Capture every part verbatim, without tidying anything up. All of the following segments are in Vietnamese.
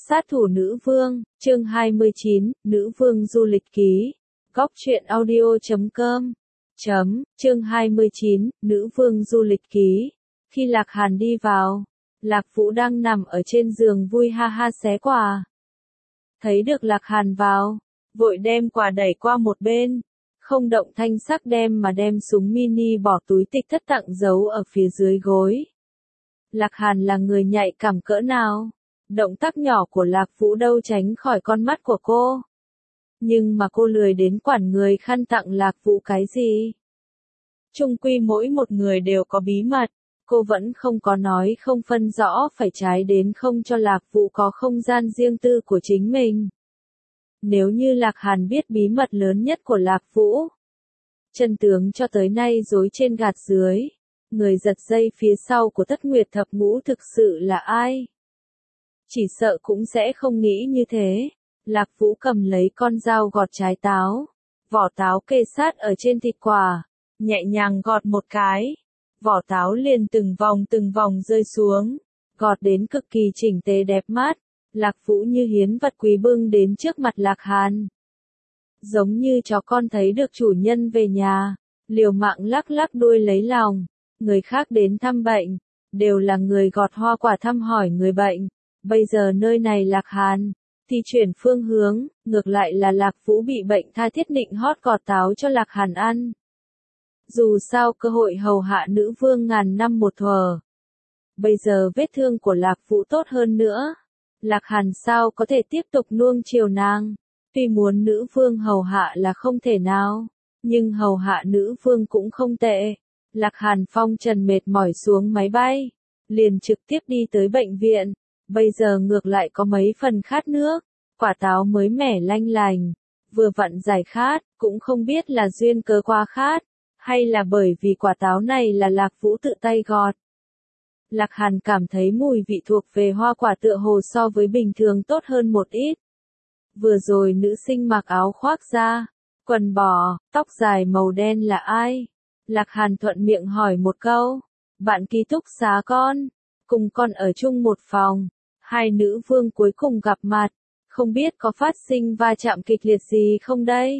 Sát thủ nữ vương, chương hai mươi chín, nữ vương du lịch ký. Góc truyện audio chấm com. Chấm, chương hai mươi chín, nữ vương du lịch ký. Khi Lạc Hàn đi vào, Lạc Vũ đang nằm ở trên giường vui ha ha xé quà. Thấy được Lạc Hàn vào, vội đem quà đẩy qua một bên, không động thanh sắc đem mà đem súng mini bỏ túi tịch thất tặng giấu ở phía dưới gối. Lạc Hàn là người nhạy cảm cỡ nào? Động tác nhỏ của Lạc Vũ đâu tránh khỏi con mắt của cô. Nhưng mà cô lười đến quản người khăn tặng Lạc Vũ cái gì. Chung quy mỗi một người đều có bí mật, cô vẫn không có nói không phân rõ phải trái đến không cho Lạc Vũ có không gian riêng tư của chính mình. Nếu như Lạc Hàn biết bí mật lớn nhất của Lạc Vũ, chân tướng cho tới nay dối trên gạt dưới, người giật dây phía sau của Tất Nguyệt Thập Ngũ thực sự là ai? Chỉ sợ cũng sẽ không nghĩ như thế. Lạc Vũ cầm lấy con dao gọt trái táo, vỏ táo kê sát ở trên thịt quả, nhẹ nhàng gọt một cái, vỏ táo liền từng vòng từng vòng rơi xuống, gọt đến cực kỳ chỉnh tề đẹp mắt. Lạc Vũ như hiến vật quý bưng đến trước mặt Lạc Hàn. Giống như chó con thấy được chủ nhân về nhà, liều mạng lắc lắc đuôi lấy lòng. Người khác đến thăm bệnh, đều là người gọt hoa quả thăm hỏi người bệnh. Bây giờ nơi này Lạc Hàn, thì chuyển phương hướng, ngược lại là Lạc Vũ bị bệnh tha thiết định hót gọt táo cho Lạc Hàn ăn. Dù sao cơ hội hầu hạ nữ vương ngàn năm một thuở. Bây giờ vết thương của Lạc Vũ tốt hơn nữa. Lạc Hàn sao có thể tiếp tục nuông chiều nàng. Tuy muốn nữ vương hầu hạ là không thể nào, nhưng hầu hạ nữ vương cũng không tệ. Lạc Hàn phong trần mệt mỏi xuống máy bay, liền trực tiếp đi tới bệnh viện. Bây giờ ngược lại có mấy phần khát nước, quả táo mới mẻ lanh lành, vừa vặn giải khát, cũng không biết là duyên cớ quá khát, hay là bởi vì quả táo này là Lạc Vũ tự tay gọt. Lạc Hàn cảm thấy mùi vị thuộc về hoa quả tựa hồ so với bình thường tốt hơn một ít. Vừa rồi nữ sinh mặc áo khoác da, quần bò, tóc dài màu đen là ai? Lạc Hàn thuận miệng hỏi một câu, bạn ký túc xá con, cùng con ở chung một phòng. Hai nữ vương cuối cùng gặp mặt, không biết có phát sinh va chạm kịch liệt gì không đây?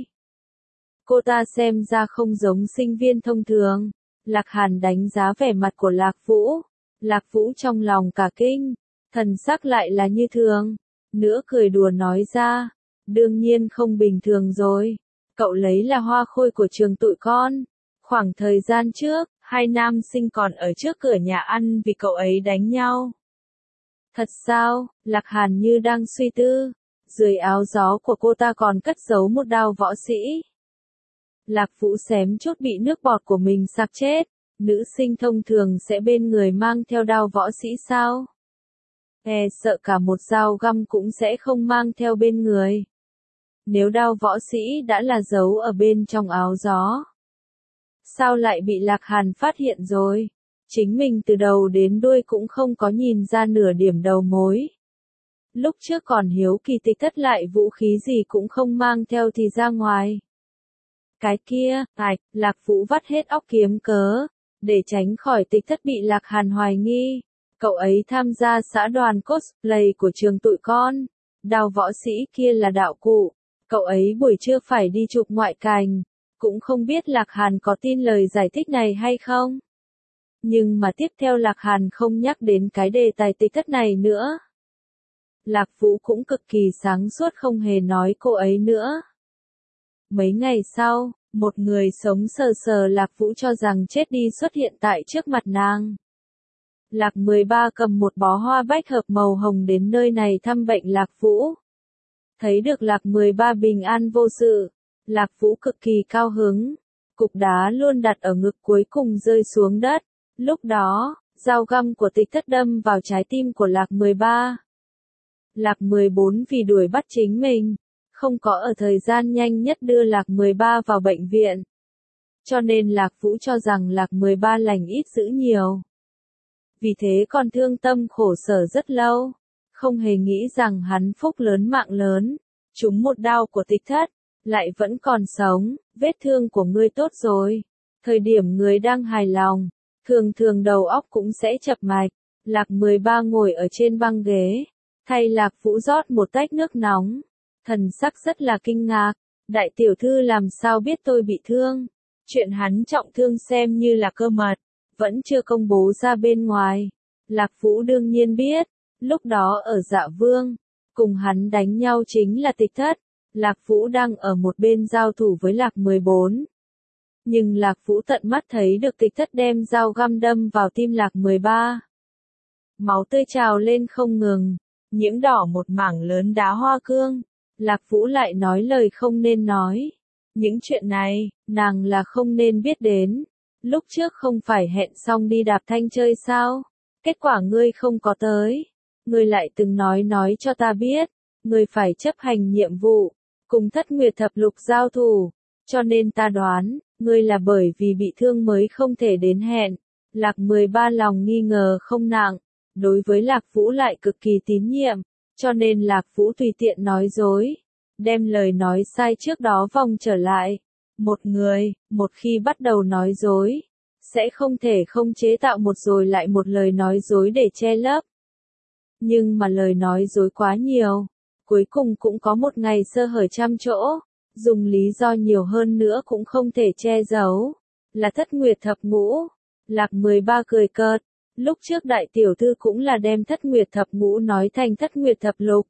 Cô ta xem ra không giống sinh viên thông thường. Lạc Hàn đánh giá vẻ mặt của Lạc Vũ. Lạc Vũ trong lòng cả kinh, thần sắc lại là như thường. Nữa cười đùa nói ra, đương nhiên không bình thường rồi. Cậu lấy là hoa khôi của trường tụi con. Khoảng thời gian trước, hai nam sinh còn ở trước cửa nhà ăn vì cậu ấy đánh nhau. Thật sao? Lạc Hàn như đang suy tư. Dưới áo gió của cô ta còn cất giấu một đao võ sĩ. Lạc Vũ xém chút bị nước bọt của mình sặc chết. Nữ sinh thông thường sẽ bên người mang theo đao võ sĩ sao? E sợ cả một dao găm cũng sẽ không mang theo bên người. Nếu đao võ sĩ đã là giấu ở bên trong áo gió, sao lại bị Lạc Hàn phát hiện rồi? Chính mình từ đầu đến đuôi cũng không có nhìn ra nửa điểm đầu mối. Lúc trước còn hiếu kỳ Tịch Thất lại vũ khí gì cũng không mang theo thì ra ngoài. Cái kia, ạch, Lạc Vũ vắt hết óc kiếm cớ, để tránh khỏi Tịch Thất bị Lạc Hàn hoài nghi. Cậu ấy tham gia xã đoàn cosplay của trường tụi con. Đao võ sĩ kia là đạo cụ. Cậu ấy buổi trưa phải đi chụp ngoại cảnh. Cũng không biết Lạc Hàn có tin lời giải thích này hay không. Nhưng mà tiếp theo Lạc Hàn không nhắc đến cái đề tài Tịch Thất này nữa. Lạc Vũ cũng cực kỳ sáng suốt không hề nói cô ấy nữa. Mấy ngày sau, một người sống sờ sờ Lạc Vũ cho rằng chết đi xuất hiện tại trước mặt nàng. Lạc mười ba cầm một bó hoa bách hợp màu hồng đến nơi này thăm bệnh Lạc Vũ. Thấy được Lạc mười ba bình an vô sự, Lạc Vũ cực kỳ cao hứng. Cục đá luôn đặt ở ngực cuối cùng rơi xuống đất. Lúc đó, dao găm của Tịch Thất đâm vào trái tim của Lạc mười ba. Lạc mười bốn vì đuổi bắt chính mình, không có ở thời gian nhanh nhất đưa Lạc mười ba vào bệnh viện. Cho nên Lạc Vũ cho rằng Lạc mười ba lành ít dữ nhiều. Vì thế còn thương tâm khổ sở rất lâu, không hề nghĩ rằng hắn phúc lớn mạng lớn, trúng một đao của Tịch Thất, lại vẫn còn sống. Vết thương của ngươi tốt rồi. Thời điểm người đang hài lòng, thường thường đầu óc cũng sẽ chập mạch. Lạc mười ba ngồi ở trên băng ghế, Thay Lạc Vũ rót một tách nước nóng. Thần sắc rất là kinh ngạc. Đại tiểu thư làm sao biết tôi bị thương? Chuyện hắn trọng thương xem như là cơ mật, vẫn chưa công bố ra bên ngoài. Lạc Vũ đương nhiên biết, lúc đó ở Dạ Vương, cùng hắn đánh nhau chính là Tịch Thất. Lạc Vũ đang ở một bên giao thủ với Lạc mười bốn. Nhưng Lạc Vũ tận mắt thấy được Tịch Thất đem dao găm đâm vào tim Lạc mười ba. Máu tươi trào lên không ngừng, nhiễm đỏ một mảng lớn đá hoa cương. Lạc Vũ lại nói lời không nên nói. Những chuyện này, nàng là không nên biết đến. Lúc trước không phải hẹn xong đi đạp thanh chơi sao? Kết quả ngươi không có tới. Ngươi lại từng nói nói cho ta biết. Ngươi phải chấp hành nhiệm vụ, cùng Thất Nguyệt Thập Lục giao thủ. Cho nên ta đoán, ngươi là bởi vì bị thương mới không thể đến hẹn. Lạc mười ba lòng nghi ngờ không nặng. Đối với Lạc Vũ lại cực kỳ tín nhiệm. Cho nên Lạc Vũ tùy tiện nói dối. Đem lời nói sai trước đó vòng trở lại. Một người, một khi bắt đầu nói dối, sẽ không thể không chế tạo một rồi lại một lời nói dối để che lấp. Nhưng mà lời nói dối quá nhiều, cuối cùng cũng có một ngày sơ hở trăm chỗ, dùng lý do nhiều hơn nữa cũng không thể che giấu. Là Thất Nguyệt Thập Ngũ. Lạc mười ba cười cợt, lúc trước đại tiểu thư cũng là đem Thất Nguyệt Thập Ngũ nói thành Thất Nguyệt Thập Lục.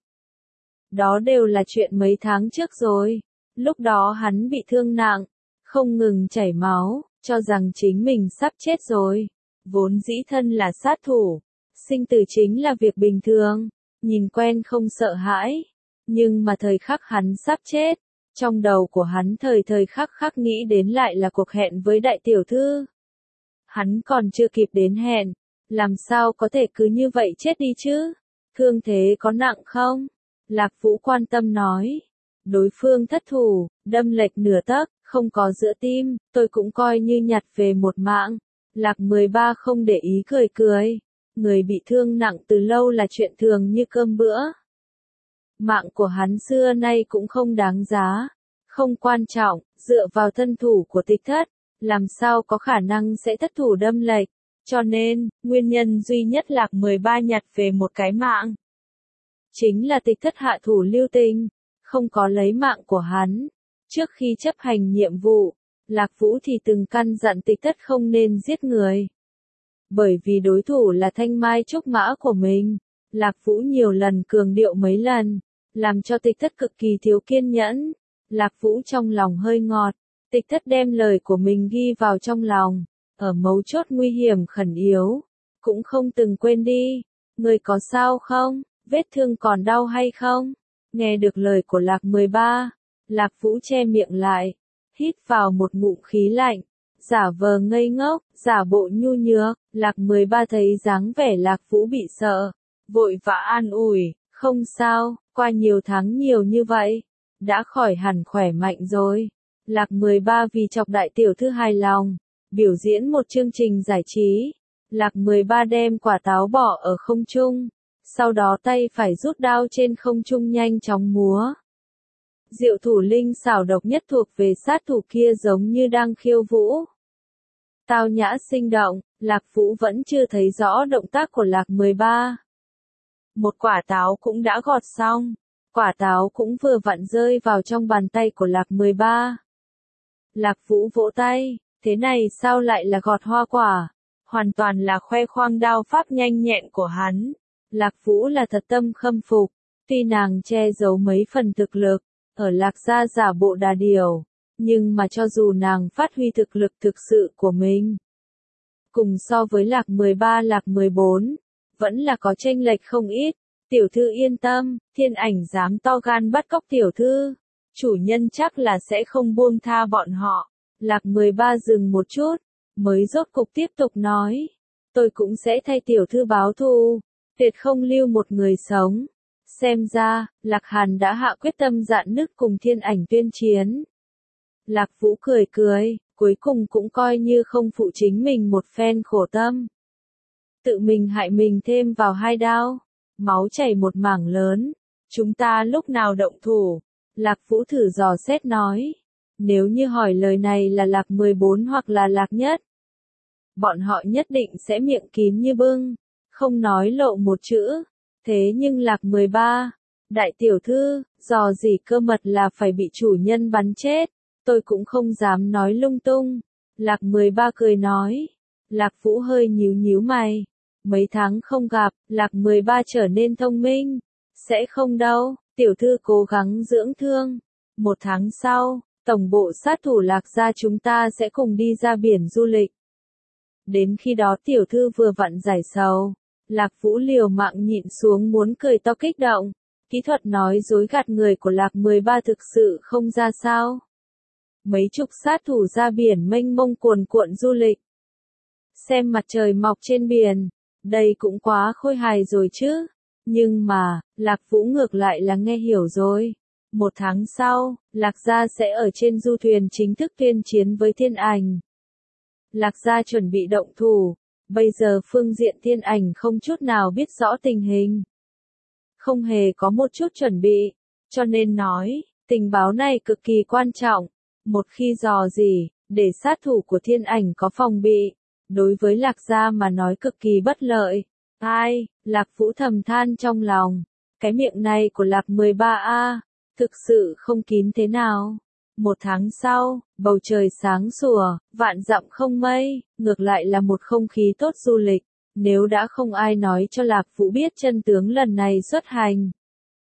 Đó đều là chuyện mấy tháng trước rồi. Lúc đó hắn bị thương nặng, không ngừng chảy máu, cho rằng chính mình sắp chết rồi. Vốn dĩ thân là sát thủ, sinh tử chính là việc bình thường, nhìn quen không sợ hãi. Nhưng mà thời khắc hắn sắp chết, trong đầu của hắn thời thời khắc khắc nghĩ đến lại là cuộc hẹn với đại tiểu thư. Hắn còn chưa kịp đến hẹn, làm sao có thể cứ như vậy chết đi chứ? Thương thế có nặng không? Lạc Vũ quan tâm nói. Đối phương thất thủ, đâm lệch nửa tấc, không có giữa tim, tôi cũng coi như nhặt về một mạng. Lạc mười ba không để ý cười cười. Người bị thương nặng từ lâu là chuyện thường như cơm bữa. Mạng của hắn xưa nay cũng không đáng giá. Không quan trọng, dựa vào thân thủ của Tịch Thất, làm sao có khả năng sẽ thất thủ đâm lệch. Cho nên, nguyên nhân duy nhất Lạc mười ba nhặt về một cái mạng. Chính là Tịch Thất hạ thủ lưu tình, không có lấy mạng của hắn. Trước khi chấp hành nhiệm vụ, Lạc Vũ thì từng căn dặn Tịch Thất không nên giết người. Bởi vì đối thủ là thanh mai trúc mã của mình, Lạc Vũ nhiều lần cường điệu mấy lần, làm cho Tịch Thất cực kỳ thiếu kiên nhẫn. Lạc Vũ trong lòng hơi ngọt, Tịch Thất đem lời của mình ghi vào trong lòng, ở mấu chốt nguy hiểm khẩn yếu, cũng không từng quên đi. Người có sao không? Vết thương còn đau hay không? Nghe được lời của Lạc mười ba, Lạc Vũ che miệng lại, hít vào một ngụm khí lạnh, giả vờ ngây ngốc, giả bộ nhu nhược. Lạc mười ba thấy dáng vẻ Lạc Vũ bị sợ, vội vã an ủi, không sao, qua nhiều tháng nhiều như vậy, đã khỏi hẳn khỏe mạnh rồi. Lạc mười ba vì chọc đại tiểu thư hài lòng, biểu diễn một chương trình giải trí. Lạc mười ba đem quả táo bỏ ở không trung, sau đó tay phải rút đao trên không trung nhanh chóng múa. Diệu thủ linh xảo độc nhất thuộc về sát thủ kia giống như đang khiêu vũ. Tao nhã sinh động, Lạc Vũ vẫn chưa thấy rõ động tác của Lạc mười ba. Một quả táo cũng đã gọt xong, quả táo cũng vừa vặn rơi vào trong bàn tay của Lạc mười ba. Lạc Vũ vỗ tay, thế này sao lại là gọt hoa quả? Hoàn toàn là khoe khoang đao pháp nhanh nhẹn của hắn. Lạc Vũ là thật tâm khâm phục, tuy nàng che giấu mấy phần thực lực, ở Lạc gia giả bộ đà điểu, nhưng mà cho dù nàng phát huy thực lực thực sự của mình, cùng so với Lạc mười ba Lạc mười bốn, vẫn là có chênh lệch không ít. Tiểu thư yên tâm, Thiên Ảnh dám to gan bắt cóc tiểu thư, chủ nhân chắc là sẽ không buông tha bọn họ. Lạc mười ba dừng một chút, mới rốt cục tiếp tục nói, tôi cũng sẽ thay tiểu thư báo thù, tuyệt không lưu một người sống. Xem ra, Lạc Hàn đã hạ quyết tâm dạn nứt cùng Thiên Ảnh tuyên chiến. Lạc Vũ cười cười, cuối cùng cũng coi như không phụ chính mình một phen khổ tâm. Tự mình hại mình thêm vào hai đao, máu chảy một mảng lớn. Chúng ta lúc nào động thủ? Lạc Vũ thử dò xét nói. Nếu như hỏi lời này là Lạc mười bốn hoặc là Lạc Nhất, bọn họ nhất định sẽ miệng kín như bưng, không nói lộ một chữ. Thế nhưng Lạc mười ba, đại tiểu thư, dò gì cơ mật là phải bị chủ nhân bắn chết, tôi cũng không dám nói lung tung. Lạc mười ba cười nói. Lạc Vũ hơi nhíu nhíu mày. Mấy tháng không gặp, Lạc mười ba trở nên thông minh. Sẽ không đâu, tiểu thư cố gắng dưỡng thương. Một tháng sau, tổng bộ sát thủ Lạc gia chúng ta sẽ cùng đi ra biển du lịch. Đến khi đó tiểu thư vừa vặn giải sầu. Lạc Vũ liều mạng nhịn xuống muốn cười to kích động. Kỹ thuật nói dối gạt người của Lạc mười ba thực sự không ra sao. Mấy chục sát thủ ra biển mênh mông cuồn cuộn du lịch. Xem mặt trời mọc trên biển, đây cũng quá khôi hài rồi chứ. Nhưng mà, Lạc Vũ ngược lại là nghe hiểu rồi. Một tháng sau, Lạc gia sẽ ở trên du thuyền chính thức tuyên chiến với Thiên Ảnh. Lạc gia chuẩn bị động thủ, bây giờ phương diện Thiên Ảnh không chút nào biết rõ tình hình. Không hề có một chút chuẩn bị, cho nên nói, tình báo này cực kỳ quan trọng. Một khi dò gì, để sát thủ của Thiên Ảnh có phòng bị, đối với Lạc gia mà nói cực kỳ bất lợi. Ai, Lạc Vũ thầm than trong lòng, cái miệng này của Lạc mười ba a, thực sự không kín thế nào. Một tháng sau, bầu trời sáng sủa, vạn dặm không mây, ngược lại là một không khí tốt du lịch. Nếu đã không ai nói cho Lạc Vũ biết chân tướng lần này xuất hành,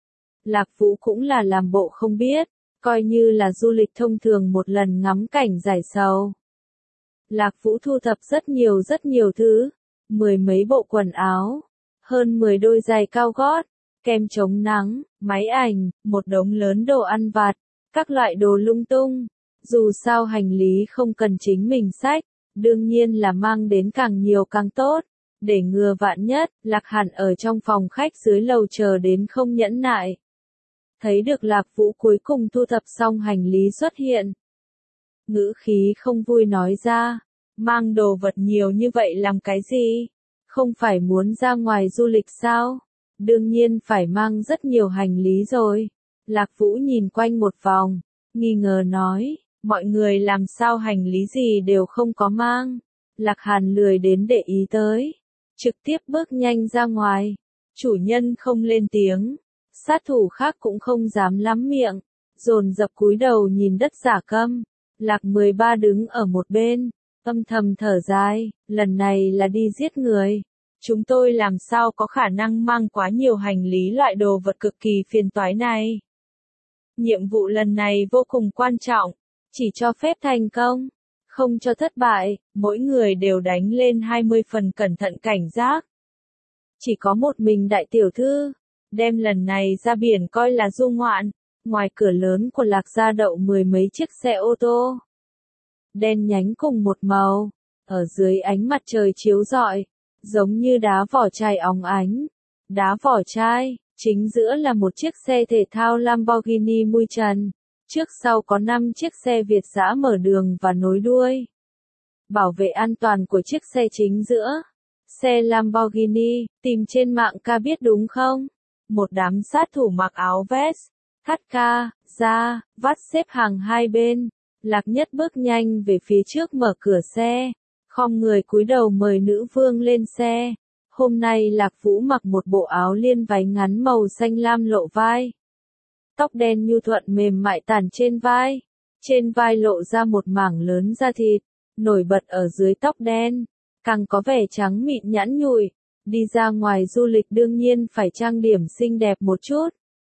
Lạc Vũ cũng là làm bộ không biết, coi như là du lịch thông thường một lần ngắm cảnh giải sầu. Lạc Vũ thu thập rất nhiều rất nhiều thứ, mười mấy bộ quần áo, hơn mười đôi giày cao gót, kem chống nắng, máy ảnh, một đống lớn đồ ăn vặt, các loại đồ lung tung. Dù sao hành lý không cần chính mình xách, đương nhiên là mang đến càng nhiều càng tốt. Để ngừa vạn nhất, Lạc Hàn ở trong phòng khách dưới lầu chờ đến không nhẫn nại. Thấy được Lạc Vũ cuối cùng thu thập xong hành lý xuất hiện. Ngữ khí không vui nói ra, mang đồ vật nhiều như vậy làm cái gì? Không phải muốn ra ngoài du lịch sao? Đương nhiên phải mang rất nhiều hành lý rồi. Lạc Vũ nhìn quanh một vòng, nghi ngờ nói, mọi người làm sao hành lý gì đều không có mang. Lạc Hàn lười đến để ý tới, trực tiếp bước nhanh ra ngoài. Chủ nhân không lên tiếng, sát thủ khác cũng không dám lắm miệng, dồn dập cúi đầu nhìn đất giả câm. Lạc mười ba đứng ở một bên, âm thầm thở dài, lần này là đi giết người. Chúng tôi làm sao có khả năng mang quá nhiều hành lý loại đồ vật cực kỳ phiền toái này. Nhiệm vụ lần này vô cùng quan trọng, chỉ cho phép thành công, không cho thất bại, mỗi người đều đánh lên hai mươi phần cẩn thận cảnh giác. Chỉ có một mình đại tiểu thư, đem lần này ra biển coi là du ngoạn, ngoài cửa lớn của Lạc gia đậu mười mấy chiếc xe ô tô. Đen nhánh cùng một màu, ở dưới ánh mặt trời chiếu rọi, giống như đá vỏ chai óng ánh. Đá vỏ chai, chính giữa là một chiếc xe thể thao Lamborghini mui trần. Trước sau có năm chiếc xe Việt dã mở đường và nối đuôi. Bảo vệ an toàn của chiếc xe chính giữa. Xe Lamborghini, tìm trên mạng ca biết đúng không? Một đám sát thủ mặc áo vest, thắt ca, da, vắt xếp hàng hai bên. Lạc Nhất bước nhanh về phía trước mở cửa xe, khom người cúi đầu mời nữ vương lên xe. Hôm nay Lạc Vũ mặc một bộ áo liên váy ngắn màu xanh lam lộ vai. Tóc đen nhu thuận mềm mại tản trên vai. Trên vai lộ ra một mảng lớn da thịt, nổi bật ở dưới tóc đen, càng có vẻ trắng mịn nhẵn nhụi. Đi ra ngoài du lịch đương nhiên phải trang điểm xinh đẹp một chút.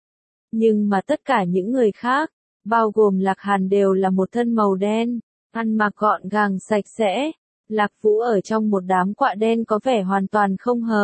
Nhưng mà tất cả những người khác, bao gồm Lạc Hàn đều là một thân màu đen, ăn mặc gọn gàng sạch sẽ. Lạc Vũ ở trong một đám quạ đen có vẻ hoàn toàn không hợp.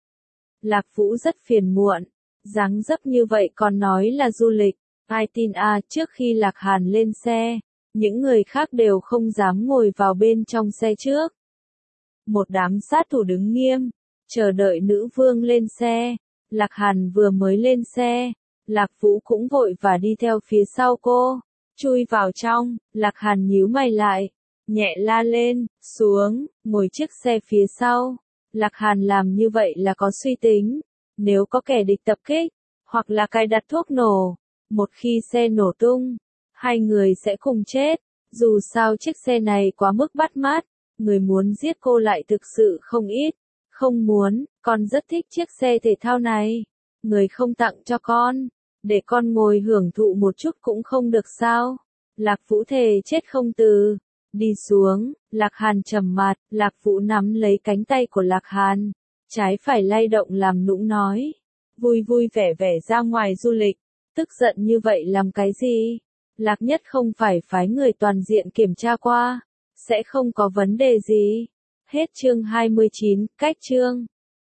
Lạc Vũ rất phiền muộn, dáng dấp như vậy còn nói là du lịch. Ai tin à, trước khi Lạc Hàn lên xe, những người khác đều không dám ngồi vào bên trong xe trước. Một đám sát thủ đứng nghiêm, chờ đợi nữ vương lên xe. Lạc Hàn vừa mới lên xe, Lạc Vũ cũng vội và đi theo phía sau cô. Chui vào trong, Lạc Hàn nhíu mày lại, nhẹ la lên, xuống, ngồi chiếc xe phía sau. Lạc Hàn làm như vậy là có suy tính. Nếu có kẻ địch tập kích, hoặc là cài đặt thuốc nổ, một khi xe nổ tung, hai người sẽ cùng chết. Dù sao chiếc xe này quá mức bắt mắt, người muốn giết cô lại thực sự không ít. Không muốn, còn rất thích chiếc xe thể thao này. người không tặng cho con, để con ngồi hưởng thụ một chút cũng không được sao? Lạc Vũ thề chết không từ. Đi xuống, Lạc Hàn trầm mặt, Lạc Vũ nắm lấy cánh tay của Lạc Hàn, trái phải lay động làm nũng nói. Vui vui vẻ vẻ ra ngoài du lịch, tức giận như vậy làm cái gì? Lạc Nhất không phải phái người toàn diện kiểm tra qua, sẽ không có vấn đề gì. Hết chương hai mươi chín, cách chương.